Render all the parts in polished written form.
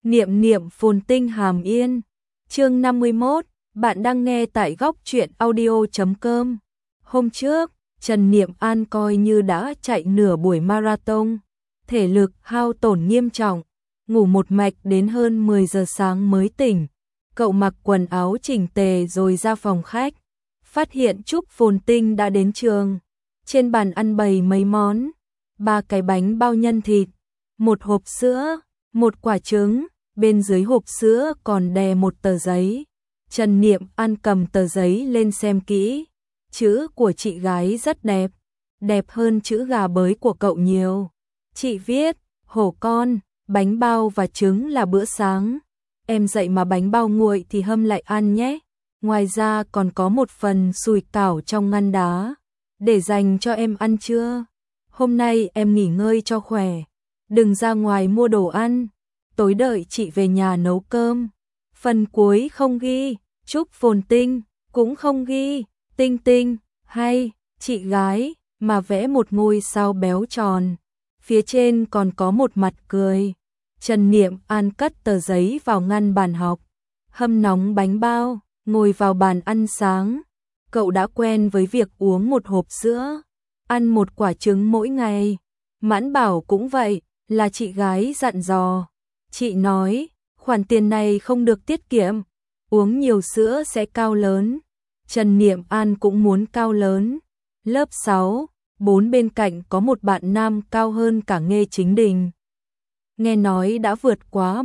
Niệm niệm phồn tinh hàm yên. Chương 51, bạn đang nghe tại góc truyện audio.com. Hôm trước, Trần Niệm An coi như đã chạy nửa buổi marathon, thể lực hao tổn nghiêm trọng, ngủ một mạch đến hơn 10 giờ sáng mới tỉnh. Cậu mặc quần áo chỉnh tề rồi ra phòng khách, phát hiện Trúc Phồn Tinh đã đến trường. Trên bàn ăn bày mấy món, 3 cái bánh bao nhân thịt, một hộp sữa, một quả trứng, bên dưới hộp sữa còn đè một tờ giấy. Trần Niệm An cầm tờ giấy lên xem kỹ, chữ của chị gái rất đẹp, đẹp hơn chữ gà bới của cậu nhiều. Chị viết, hổ con, bánh bao và trứng là bữa sáng. Em dậy mà bánh bao nguội thì hâm lại ăn nhé. Ngoài ra còn có một phần sủi cảo trong ngăn đá, để dành cho em ăn trưa. Hôm nay em nghỉ ngơi cho khỏe, đừng ra ngoài mua đồ ăn, tối đợi chị về nhà nấu cơm. Phần cuối không ghi, Trúc Phồn Tinh, cũng không ghi, Tinh Tinh, hay, chị gái, mà vẽ một ngôi sao béo tròn. Phía trên còn có một mặt cười. Trần Niệm An cất tờ giấy vào ngăn bàn học, hâm nóng bánh bao, ngồi vào bàn ăn sáng. Cậu đã quen với việc uống một hộp sữa, ăn một quả trứng mỗi ngày. Mãn Bảo cũng vậy, là chị gái dặn dò. Chị nói, khoản tiền này không được tiết kiệm, uống nhiều sữa sẽ cao lớn. Trần Niệm An cũng muốn cao lớn. Lớp 6, 4 bên cạnh có một bạn nam cao hơn cả Nghê Chính Đình. Nghe nói đã vượt quá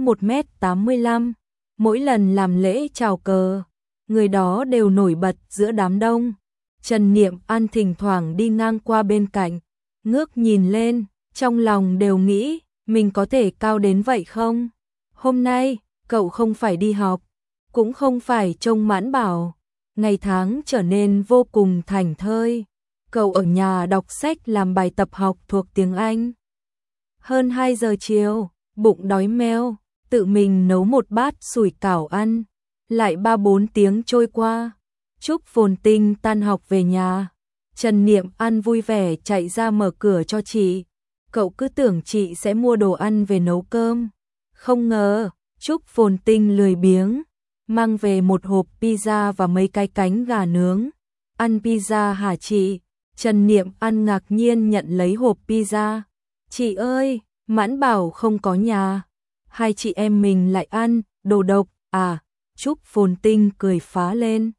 1m85. Mỗi lần làm lễ chào cờ, người đó đều nổi bật giữa đám đông. Trần Niệm An thỉnh thoảng đi ngang qua bên cạnh, ngước nhìn lên, trong lòng đều nghĩ, mình có thể cao đến vậy không? Hôm nay, cậu không phải đi học, cũng không phải trông Mãn Bảo. Ngày tháng trở nên vô cùng thảnh thơi. Cậu ở nhà đọc sách làm bài tập học thuộc tiếng Anh. Hơn 2 giờ chiều, bụng đói meo, tự mình nấu một bát sủi cảo ăn. Lại 3-4 tiếng trôi qua, Trúc Phồn Tinh tan học về nhà. Trần Niệm An vui vẻ chạy ra mở cửa cho chị. Cậu cứ tưởng chị sẽ mua đồ ăn về nấu cơm. Không ngờ, Trúc Phồn Tinh lười biếng, mang về một hộp pizza và mấy cái cánh gà nướng. Ăn pizza hả chị? Trần Niệm An ngạc nhiên nhận lấy hộp pizza. Chị ơi, Mãn Bảo không có nhà, hai chị em mình lại ăn, đồ độc à? Trúc Phồn Tinh cười phá lên.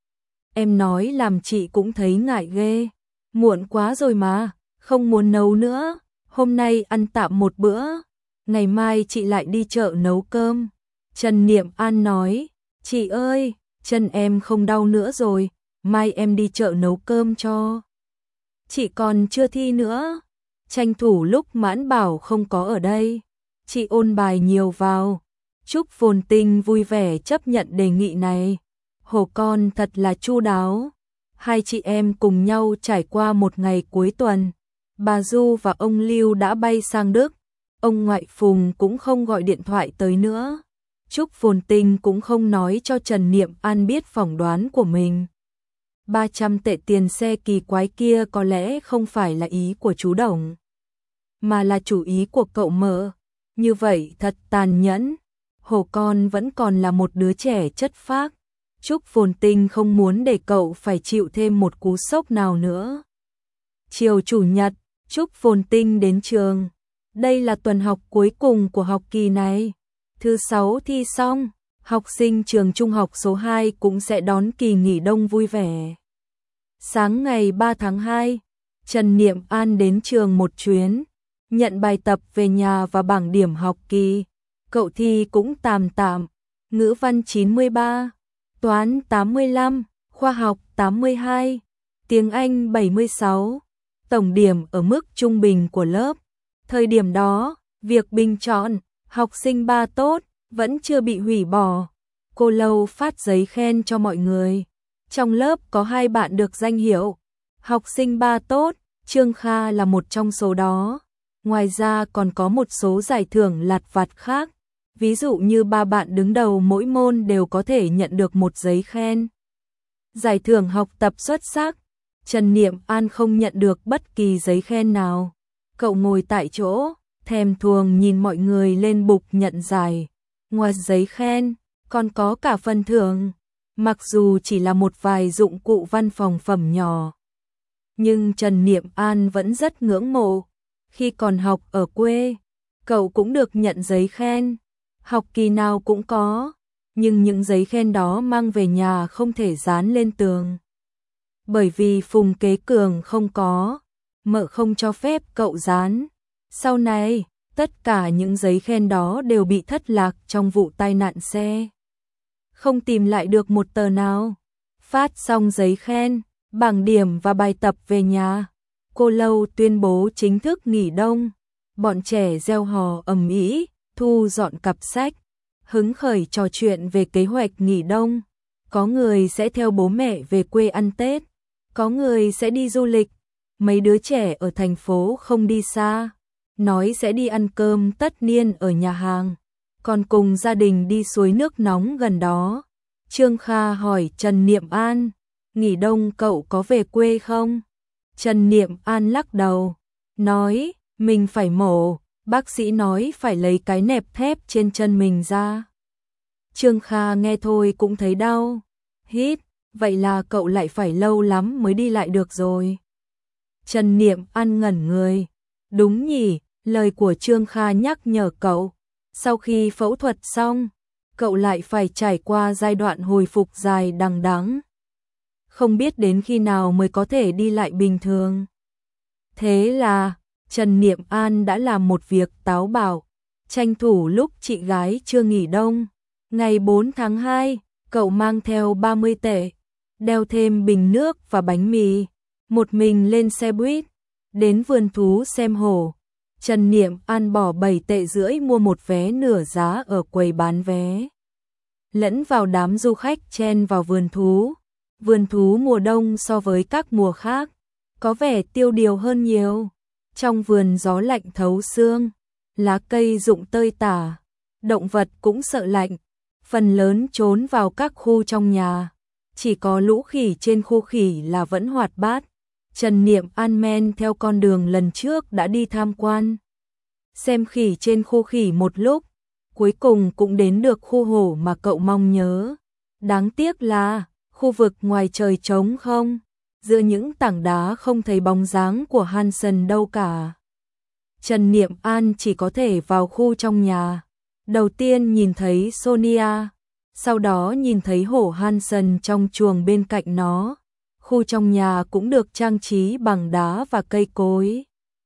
Em nói làm chị cũng thấy ngại ghê. Muộn quá rồi mà, không muốn nấu nữa. Hôm nay ăn tạm một bữa, ngày mai chị lại đi chợ nấu cơm. Trần Niệm An nói, chị ơi, chân em không đau nữa rồi, mai em đi chợ nấu cơm cho. Chị còn chưa thi nữa, tranh thủ lúc Mãn Bảo không có ở đây, chị ôn bài nhiều vào. Trúc Phồn Tinh vui vẻ chấp nhận đề nghị này. Hổ con thật là chu đáo. Hai chị em cùng nhau trải qua một ngày cuối tuần. Bà Du và ông Lưu đã bay sang Đức. Ông ngoại Phùng cũng không gọi điện thoại tới nữa. Trúc Phồn Tinh cũng không nói cho Trần Niệm An biết phỏng đoán của mình. 300 tệ tiền xe kỳ quái kia có lẽ không phải là ý của chú Đồng, mà là chủ ý của cậu Mợ. Như vậy thật tàn nhẫn. Hổ con vẫn còn là một đứa trẻ chất phác. Trúc Phồn Tinh không muốn để cậu phải chịu thêm một cú sốc nào nữa. Chiều chủ nhật, Trúc Phồn Tinh đến trường. Đây là tuần học cuối cùng của học kỳ này. Thứ 6 thi xong, học sinh trường trung học số 2 cũng sẽ đón kỳ nghỉ đông vui vẻ. Sáng ngày 3 tháng 2, Trần Niệm An đến trường một chuyến, nhận bài tập về nhà và bảng điểm học kỳ. Cậu thi cũng tạm tạm, ngữ văn 93, toán 85, khoa học 82, tiếng Anh 76, tổng điểm ở mức trung bình của lớp. Thời điểm đó, việc bình chọn học sinh 3 tốt vẫn chưa bị hủy bỏ. Cô Lâu phát giấy khen cho mọi người. Trong lớp có 2 bạn được danh hiệu học sinh 3 tốt, Trương Kha là một trong số đó. Ngoài ra còn có một số giải thưởng lặt vặt khác. Ví dụ như 3 bạn đứng đầu mỗi môn đều có thể nhận được một giấy khen. Giải thưởng học tập xuất sắc, Trần Niệm An không nhận được bất kỳ giấy khen nào. Cậu ngồi tại chỗ, thèm thuồng nhìn mọi người lên bục nhận giải. Ngoài giấy khen, còn có cả phần thưởng. Mặc dù chỉ là một vài dụng cụ văn phòng phẩm nhỏ, nhưng Trần Niệm An vẫn rất ngưỡng mộ. Khi còn học ở quê, cậu cũng được nhận giấy khen, học kỳ nào cũng có, nhưng những giấy khen đó mang về nhà không thể dán lên tường. Bởi vì Phùng Kế Cường không có, mợ không cho phép cậu dán. Sau này, tất cả những giấy khen đó đều bị thất lạc trong vụ tai nạn xe. Không tìm lại được một tờ nào. Phát xong giấy khen, bảng điểm và bài tập về nhà, Cô Lâu tuyên bố chính thức nghỉ đông. Bọn trẻ reo hò ầm ĩ, thu dọn cặp sách, hứng khởi trò chuyện về kế hoạch nghỉ đông. Có người sẽ theo bố mẹ về quê ăn Tết, có người sẽ đi du lịch. Mấy đứa trẻ ở thành phố không đi xa, nói sẽ đi ăn cơm tất niên ở nhà hàng, còn cùng gia đình đi suối nước nóng gần đó. Trương Kha hỏi Trần Niệm An, nghỉ đông cậu có về quê không? Trần Niệm An lắc đầu, nói, mình phải mổ, bác sĩ nói phải lấy cái nẹp thép trên chân mình ra. Trương Kha nghe thôi cũng thấy đau. Hít, vậy là cậu lại phải lâu lắm mới đi lại được rồi. Trần Niệm An ngẩn người. Đúng nhỉ, lời của Trương Kha nhắc nhở cậu. Sau khi phẫu thuật xong, cậu lại phải trải qua giai đoạn hồi phục dài đằng đẵng. Không biết đến khi nào mới có thể đi lại bình thường. Thế là, Trần Niệm An đã làm một việc táo bạo, tranh thủ lúc chị gái chưa nghỉ đông. Ngày 4 tháng 2, cậu mang theo 30 tệ, đeo thêm bình nước và bánh mì, một mình lên xe buýt, đến vườn thú xem hổ. Trần Niệm An bỏ 7 tệ rưỡi mua một vé nửa giá ở quầy bán vé. Lẫn vào đám du khách chen vào vườn thú. Vườn thú mùa đông so với các mùa khác, có vẻ tiêu điều hơn nhiều. Trong vườn gió lạnh thấu xương, lá cây rụng tơi tả, động vật cũng sợ lạnh, phần lớn trốn vào các khu trong nhà. Chỉ có lũ khỉ trên khu khỉ là vẫn hoạt bát. Trần Niệm An men theo con đường lần trước đã đi tham quan, xem khỉ trên khu khỉ một lúc, cuối cùng cũng đến được khu hổ mà cậu mong nhớ. Đáng tiếc là khu vực ngoài trời trống không, giữa những tảng đá không thấy bóng dáng của Hansen đâu cả. Trần Niệm An chỉ có thể vào khu trong nhà. Đầu tiên nhìn thấy Sonia, sau đó nhìn thấy hổ Hansen trong chuồng bên cạnh nó. Khu trong nhà cũng được trang trí bằng đá và cây cối.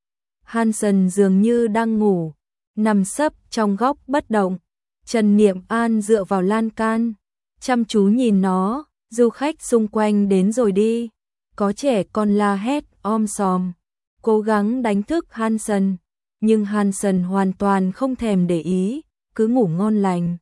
Hansen dường như đang ngủ, nằm sấp trong góc bất động. Trần Niệm An dựa vào lan can, chăm chú nhìn nó. Du khách xung quanh đến rồi đi, có trẻ con la hét om sòm, cố gắng đánh thức Hansen, nhưng Hansen hoàn toàn không thèm để ý, cứ ngủ ngon lành.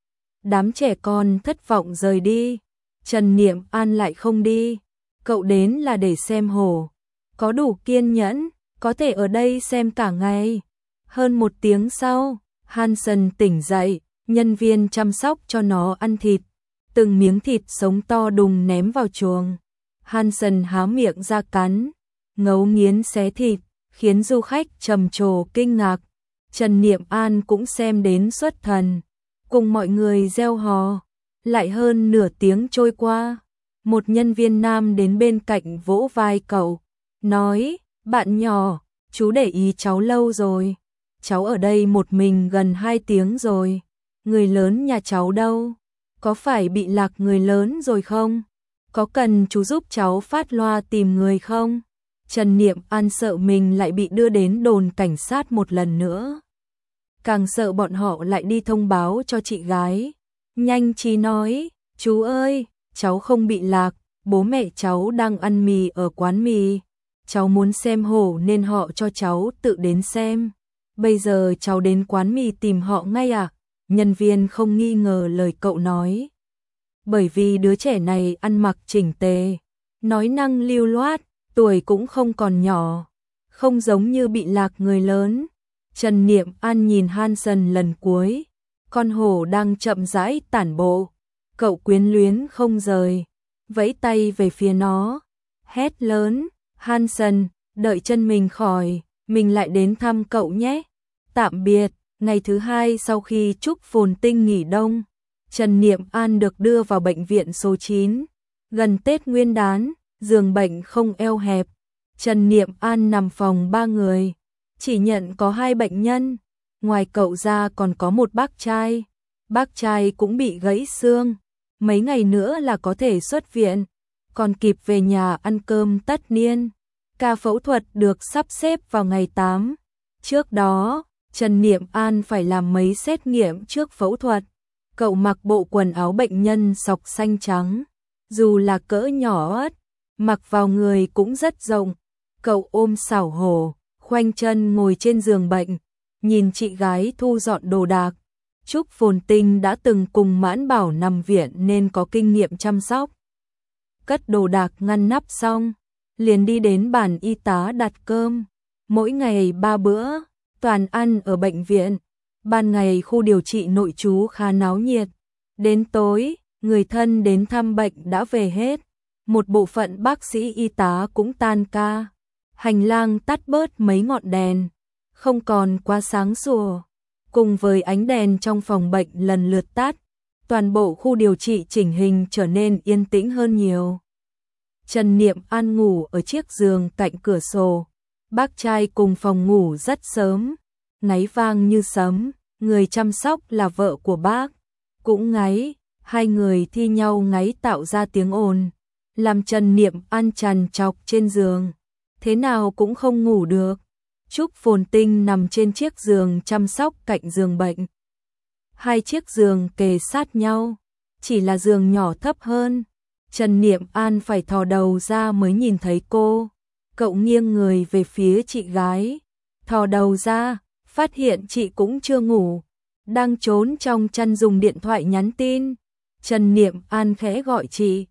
Đám trẻ con thất vọng rời đi, Trần Niệm An lại không đi, cậu đến là để xem hổ, có đủ kiên nhẫn, có thể ở đây xem cả ngày. Hơn 1 tiếng sau, Hansen tỉnh dậy, nhân viên chăm sóc cho nó ăn thịt. Từng miếng thịt sống to đùng ném vào chuồng. Hansen há miệng ra cắn, ngấu nghiến xé thịt, khiến du khách trầm trồ kinh ngạc. Trần Niệm An cũng xem đến xuất thần, cùng mọi người reo hò. Lại hơn nửa tiếng trôi qua, một nhân viên nam đến bên cạnh vỗ vai cậu, nói, bạn nhỏ, chú để ý cháu lâu rồi. Cháu ở đây một mình gần 2 tiếng rồi, người lớn nhà cháu đâu? Có phải bị lạc người lớn rồi không? Có cần chú giúp cháu phát loa tìm người không? Trần Niệm An sợ mình lại bị đưa đến đồn cảnh sát một lần nữa. Càng sợ bọn họ lại đi thông báo cho chị gái. Nhanh trí nói, chú ơi, cháu không bị lạc, bố mẹ cháu đang ăn mì ở quán mì. Cháu muốn xem hổ nên họ cho cháu tự đến xem. Bây giờ cháu đến quán mì tìm họ ngay à? Nhân viên không nghi ngờ lời cậu nói. Bởi vì đứa trẻ này ăn mặc chỉnh tề, nói năng lưu loát, tuổi cũng không còn nhỏ, không giống như bị lạc người lớn. Trần Niệm An nhìn Hansen lần cuối, con hổ đang chậm rãi tản bộ, cậu quyến luyến không rời, vẫy tay về phía nó, hét lớn, Hansen, đợi chân mình khỏi, mình lại đến thăm cậu nhé. Tạm biệt. Ngày thứ hai sau khi Trúc Phồn Tinh nghỉ đông, Trần Niệm An được đưa vào bệnh viện số 9. Gần Tết Nguyên đán, giường bệnh không eo hẹp. Trần Niệm An nằm phòng 3 người, chỉ nhận có 2 bệnh nhân. Ngoài cậu ra còn có một bác trai. Bác trai cũng bị gãy xương. Mấy ngày nữa là có thể xuất viện, còn kịp về nhà ăn cơm tất niên. Ca phẫu thuật được sắp xếp vào ngày 8. Trước đó, Trần Niệm An phải làm mấy xét nghiệm trước phẫu thuật. Cậu mặc bộ quần áo bệnh nhân sọc xanh trắng, dù là cỡ nhỏ ớt, mặc vào người cũng rất rộng. Cậu ôm xảo hổ, khoanh chân ngồi trên giường bệnh, nhìn chị gái thu dọn đồ đạc. Trúc Phồn Tinh đã từng cùng Mãn Bảo nằm viện nên có kinh nghiệm chăm sóc. Cất đồ đạc ngăn nắp xong, liền đi đến bàn y tá đặt cơm. Mỗi ngày 3 bữa, toàn ăn ở bệnh viện. Ban ngày khu điều trị nội trú khá náo nhiệt. Đến tối, người thân đến thăm bệnh đã về hết. Một bộ phận bác sĩ y tá cũng tan ca. Hành lang tắt bớt mấy ngọn đèn, không còn quá sáng sủa. Cùng với ánh đèn trong phòng bệnh lần lượt tắt, toàn bộ khu điều trị chỉnh hình trở nên yên tĩnh hơn nhiều. Trần Niệm An ngủ ở chiếc giường cạnh cửa sổ. Bác trai cùng phòng ngủ rất sớm, ngáy vang như sấm. Người chăm sóc là vợ của bác, cũng ngáy. Hai người thi nhau ngáy tạo ra tiếng ồn, làm Trần Niệm An trằn trọc trên giường, thế nào cũng không ngủ được. Trúc Phồn Tinh nằm trên chiếc giường chăm sóc cạnh giường bệnh. Hai chiếc giường kề sát nhau, chỉ là giường nhỏ thấp hơn. Trần Niệm An phải thò đầu ra mới nhìn thấy cô. Cậu nghiêng người về phía chị gái, thò đầu ra, phát hiện chị cũng chưa ngủ, đang trốn trong chăn dùng điện thoại nhắn tin. Trần Niệm An khẽ gọi chị.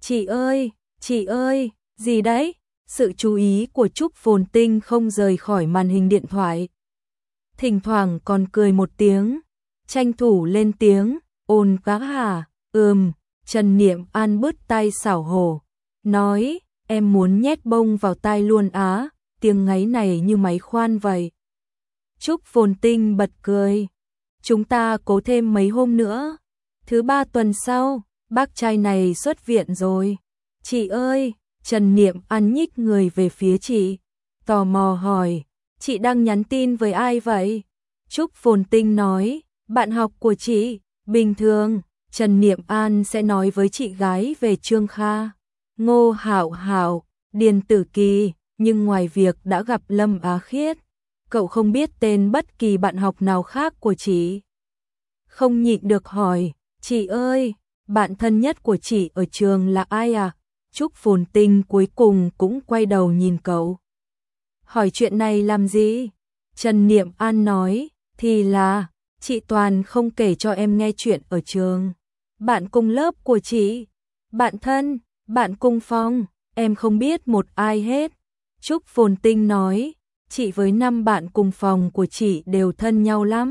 Chị ơi, gì đấy? Sự chú ý của Trúc Phồn Tinh không rời khỏi màn hình điện thoại. Thỉnh thoảng còn cười một tiếng, tranh thủ lên tiếng, ồn quá hả? Trần Niệm An bứt tay xảo hổ, nói, em muốn nhét bông vào tai luôn á, tiếng ngáy này như máy khoan vậy. Trúc Phồn Tinh bật cười, chúng ta cố thêm mấy hôm nữa. Thứ 3 tuần sau, bác trai này xuất viện rồi. Chị ơi, Trần Niệm An nhích người về phía chị, tò mò hỏi, chị đang nhắn tin với ai vậy? Trúc Phồn Tinh nói, bạn học của chị. Bình thường, Trần Niệm An sẽ nói với chị gái về Trương Kha, Ngô Hạo Hạo, Điền Tử Kỳ, nhưng ngoài việc đã gặp Lâm Á Khiết, cậu không biết tên bất kỳ bạn học nào khác của chị. Không nhịn được hỏi, chị ơi, bạn thân nhất của chị ở trường là ai à? Trúc Phồn Tinh cuối cùng cũng quay đầu nhìn cậu. Hỏi chuyện này làm gì? Trần Niệm An nói, thì là, chị toàn không kể cho em nghe chuyện ở trường. Bạn cùng lớp của chị, bạn thân, bạn cùng phòng, em không biết một ai hết. Trúc Phồn Tinh nói, chị với 5 bạn cùng phòng của chị đều thân nhau lắm.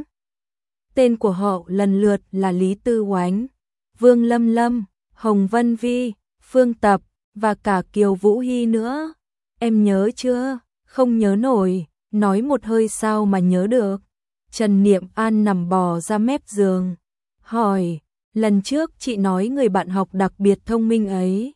Tên của họ lần lượt là Lý Tư Oánh, Vương Lâm Lâm, Hồng Vân Vi, Phương Tập, và cả Kiều Vũ Hy nữa. Em nhớ chưa? Không nhớ nổi, nói một hơi sao mà nhớ được. Trần Niệm An nằm bò ra mép giường, hỏi, lần trước chị nói người bạn học đặc biệt thông minh ấy,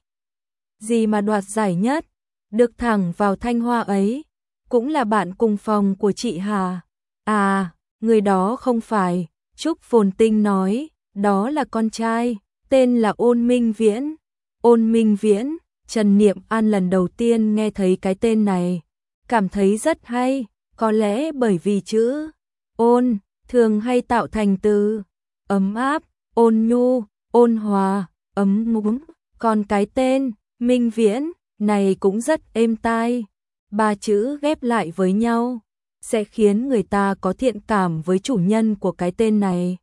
gì mà đoạt giải nhất, được thẳng vào Thanh Hoa ấy, cũng là bạn cùng phòng của chị hả? À, người đó không phải. Trúc Phồn Tinh nói, đó là con trai, tên là Ôn Minh Viễn. Ôn Minh Viễn, Trần Niệm An lần đầu tiên nghe thấy cái tên này, cảm thấy rất hay, có lẽ bởi vì chữ ôn thường hay tạo thành từ ấm áp, ôn nhu, ôn hòa, ấm cúng, còn cái tên Minh Viễn này cũng rất êm tai. 3 chữ ghép lại với nhau sẽ khiến người ta có thiện cảm với chủ nhân của cái tên này.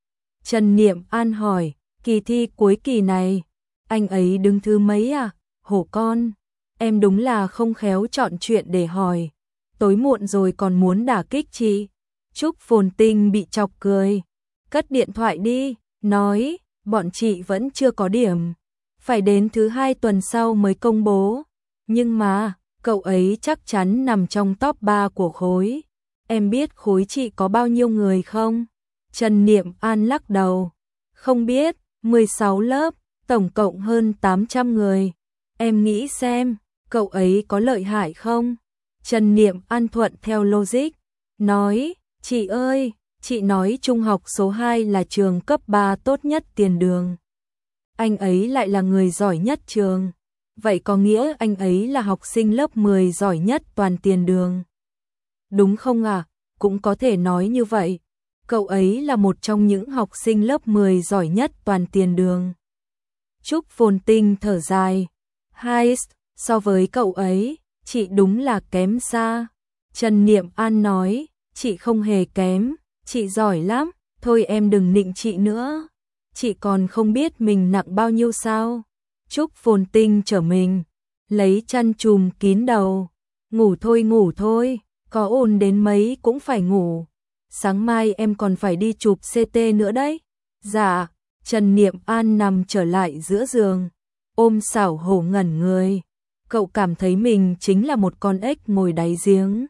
Trần Niệm An hỏi, kỳ thi cuối kỳ này, anh ấy đứng thứ mấy à? Hổ con, em đúng là không khéo chọn chuyện để hỏi. Tối muộn rồi còn muốn đả kích chị. Trúc Phồn Tinh bị chọc cười, cất điện thoại đi, nói, bọn chị vẫn chưa có điểm, phải đến thứ 2 tuần sau mới công bố. Nhưng mà, cậu ấy chắc chắn nằm trong top 3 của khối. Em biết khối chị có bao nhiêu người không? Trần Niệm An lắc đầu. Không biết, 16 lớp, tổng cộng hơn 800 người. Em nghĩ xem, cậu ấy có lợi hại không? Trần Niệm An thuận theo logic, nói, chị ơi, chị nói trung học số 2 là trường cấp 3 tốt nhất Tiền Đường. Anh ấy lại là người giỏi nhất trường. Vậy có nghĩa anh ấy là học sinh lớp 10 giỏi nhất toàn Tiền Đường. Đúng không ạ? Cũng có thể nói như vậy. Cậu ấy là một trong những học sinh lớp 10 giỏi nhất toàn Tiền Đường. Trúc Phồn Tinh thở dài. Heist, so với cậu ấy, chị đúng là kém xa. Trần Niệm An nói, chị không hề kém, chị giỏi lắm, thôi em đừng nịnh chị nữa. Chị còn không biết mình nặng bao nhiêu sao. Trúc Phồn Tinh trở mình, lấy chăn trùm kín đầu. Ngủ thôi, có ồn đến mấy cũng phải ngủ. Sáng mai em còn phải đi chụp CT nữa đấy. Dạ, Trần Niệm An nằm trở lại giữa giường, ôm xảo hổ ngẩn người. Cậu cảm thấy mình chính là một con ếch ngồi đáy giếng.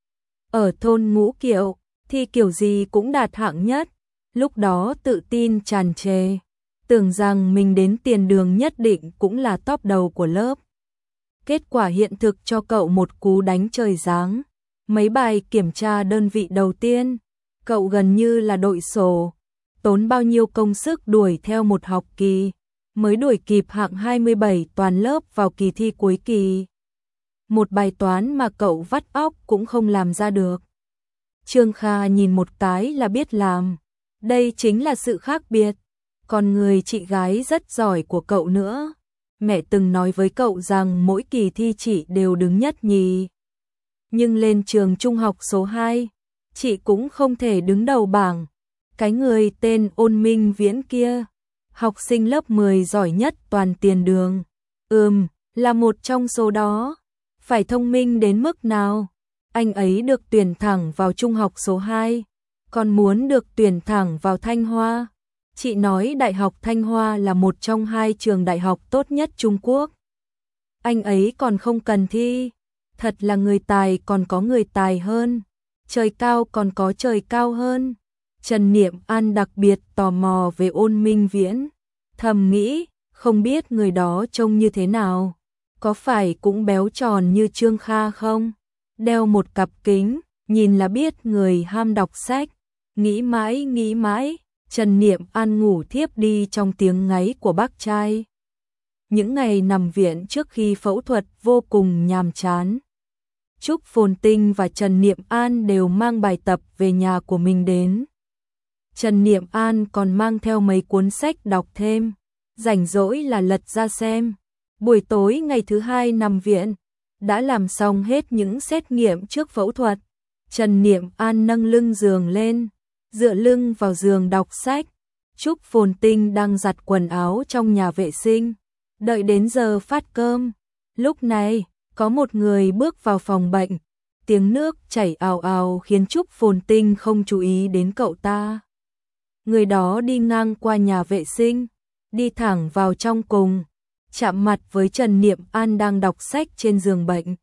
Ở thôn Ngũ Kiệu, thì kiểu gì cũng đạt hạng nhất. Lúc đó tự tin tràn trề, tưởng rằng mình đến Tiền Đường nhất định cũng là top đầu của lớp. Kết quả hiện thực cho cậu một cú đánh trời giáng. Mấy bài kiểm tra đơn vị đầu tiên, cậu gần như là đội sổ. Tốn bao nhiêu công sức đuổi theo một học kỳ, mới đuổi kịp hạng 27 toàn lớp vào kỳ thi cuối kỳ. Một bài toán mà cậu vắt óc cũng không làm ra được. Trương Kha nhìn một cái là biết làm. Đây chính là sự khác biệt. Còn người chị gái rất giỏi của cậu nữa. Mẹ từng nói với cậu rằng mỗi kỳ thi chị đều đứng nhất nhì. Nhưng lên trường trung học số 2, chị cũng không thể đứng đầu bảng. Cái người tên Ôn Minh Viễn kia, học sinh lớp 10 giỏi nhất toàn Tiền Đường. Là một trong số đó. Phải thông minh đến mức nào? Anh ấy được tuyển thẳng vào trung học số 2, còn muốn được tuyển thẳng vào Thanh Hoa. Chị nói Đại học Thanh Hoa là một trong 2 trường đại học tốt nhất Trung Quốc. Anh ấy còn không cần thi. Thật là người tài còn có người tài hơn. Trời cao còn có trời cao hơn. Trần Niệm An đặc biệt tò mò về Ôn Minh Viễn. Thầm nghĩ, không biết người đó trông như thế nào. Có phải cũng béo tròn như Trương Kha không? Đeo một cặp kính, nhìn là biết người ham đọc sách. Nghĩ mãi, Trần Niệm An ngủ thiếp đi trong tiếng ngáy của bác trai. Những ngày nằm viện trước khi phẫu thuật vô cùng nhàm chán. Trúc Phồn Tinh và Trần Niệm An đều mang bài tập về nhà của mình đến. Trần Niệm An còn mang theo mấy cuốn sách đọc thêm, rảnh rỗi là lật ra xem. Buổi tối ngày thứ 2 nằm viện, đã làm xong hết những xét nghiệm trước phẫu thuật. Trần Niệm An nâng lưng giường lên, dựa lưng vào giường đọc sách. Trúc Phồn Tinh đang giặt quần áo trong nhà vệ sinh, đợi đến giờ phát cơm. Lúc này, có một người bước vào phòng bệnh, tiếng nước chảy ào ào khiến Trúc Phồn Tinh không chú ý đến cậu ta. Người đó đi ngang qua nhà vệ sinh, đi thẳng vào trong cùng, chạm mặt với Trần Niệm An đang đọc sách trên giường bệnh.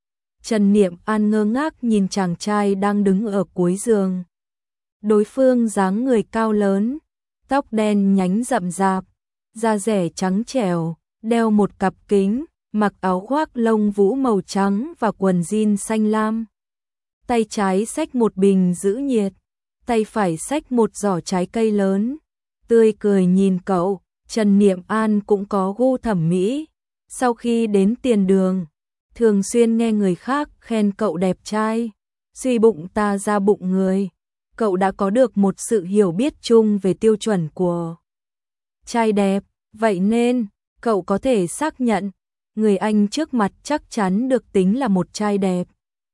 Trần Niệm An ngơ ngác nhìn chàng trai đang đứng ở cuối giường. Đối phương dáng người cao lớn, tóc đen nhánh rậm rạp, da dẻ trắng trẻo, đeo một cặp kính, mặc áo khoác lông vũ màu trắng và quần jean xanh lam. Tay trái xách một bình giữ nhiệt, tay phải xách một giỏ trái cây lớn. Tươi cười nhìn cậu, Trần Niệm An cũng có gu thẩm mỹ. Sau khi đến Tiền Đường, thường xuyên nghe người khác khen cậu đẹp trai. Suy bụng ta ra bụng người. Cậu đã có được một sự hiểu biết chung về tiêu chuẩn của trai đẹp. Vậy nên, cậu có thể xác nhận, người anh trước mặt chắc chắn được tính là một trai đẹp.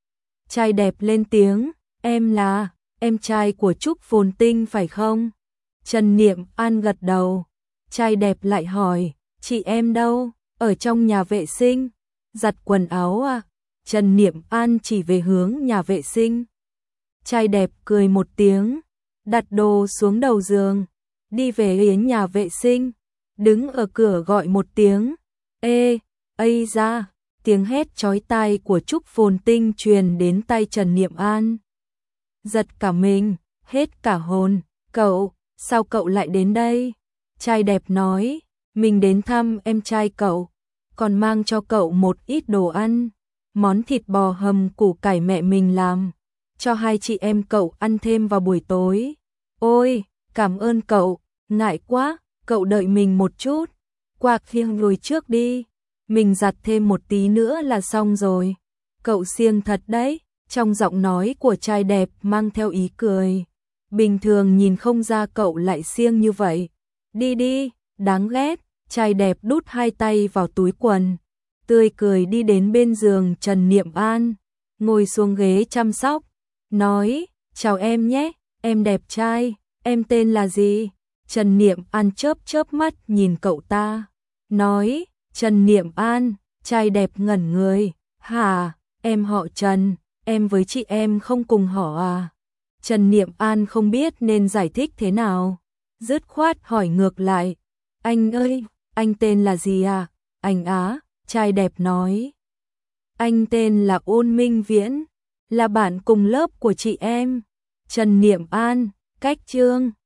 Trai đẹp lên tiếng, em là em trai của Trúc Phồn Tinh phải không? Trần Niệm An gật đầu. Trai đẹp lại hỏi, chị em đâu? Ở trong nhà vệ sinh. Giặt quần áo à? Trần Niệm An chỉ về hướng nhà vệ sinh. Trai đẹp cười một tiếng, đặt đồ xuống đầu giường, đi về hướng nhà vệ sinh, đứng ở cửa gọi một tiếng. Ê, ây ra, tiếng hét chói tai của Trúc Phồn Tinh truyền đến tai Trần Niệm An. giật cả mình, hết cả hồn. Cậu, sao cậu lại đến đây? Trai đẹp nói, mình đến thăm em trai cậu, còn mang cho cậu một ít đồ ăn. Món thịt bò hầm củ cải mẹ mình làm, cho hai chị em cậu ăn thêm vào buổi tối. Ôi, cảm ơn cậu, ngại quá, cậu đợi mình một chút. Qua khiêng rồi trước đi, mình giặt thêm một tí nữa là xong rồi. Cậu siêng thật đấy, trong giọng nói của trai đẹp mang theo ý cười. Bình thường nhìn không ra cậu lại siêng như vậy. Đi đi, đáng ghét, trai đẹp đút hai tay vào túi quần. Tươi cười đi đến bên giường Trần Niệm An, ngồi xuống ghế chăm sóc, nói, chào em nhé, em đẹp trai, em tên là gì? Trần Niệm An chớp chớp mắt nhìn cậu ta, nói, Trần Niệm An, trai đẹp ngẩn người, hả, em họ Trần, em với chị em không cùng họ à? Trần Niệm An không biết nên giải thích thế nào, dứt khoát hỏi ngược lại, anh ơi, anh tên là gì à? Anh á, trai đẹp nói, anh tên là Ôn Minh Viễn, là bạn cùng lớp của chị em. Trần Niệm An, cách chương